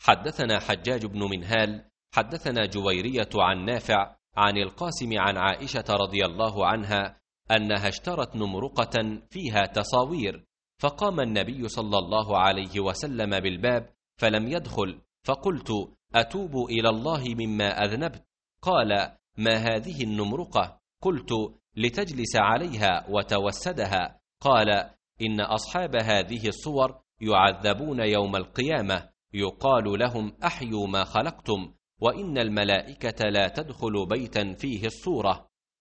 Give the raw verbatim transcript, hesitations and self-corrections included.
حدثنا حجاج بن منهال حدثنا جويرية عن نافع عن القاسم عن عائشة رضي الله عنها أنها اشترت نمرقة فيها تصاوير، فقام النبي صلى الله عليه وسلم بالباب فلم يدخل، فقلت: أتوب إلى الله مما أذنبت؟ قال: ما هذه النمرقة؟ قلت: لتجلس عليها وتوسدها. قال: إن أصحاب هذه الصور يعذبون يوم القيامة، يقال لهم: أحيوا ما خلقتم، وإن الملائكة لا تدخل بيتا فيه الصورة.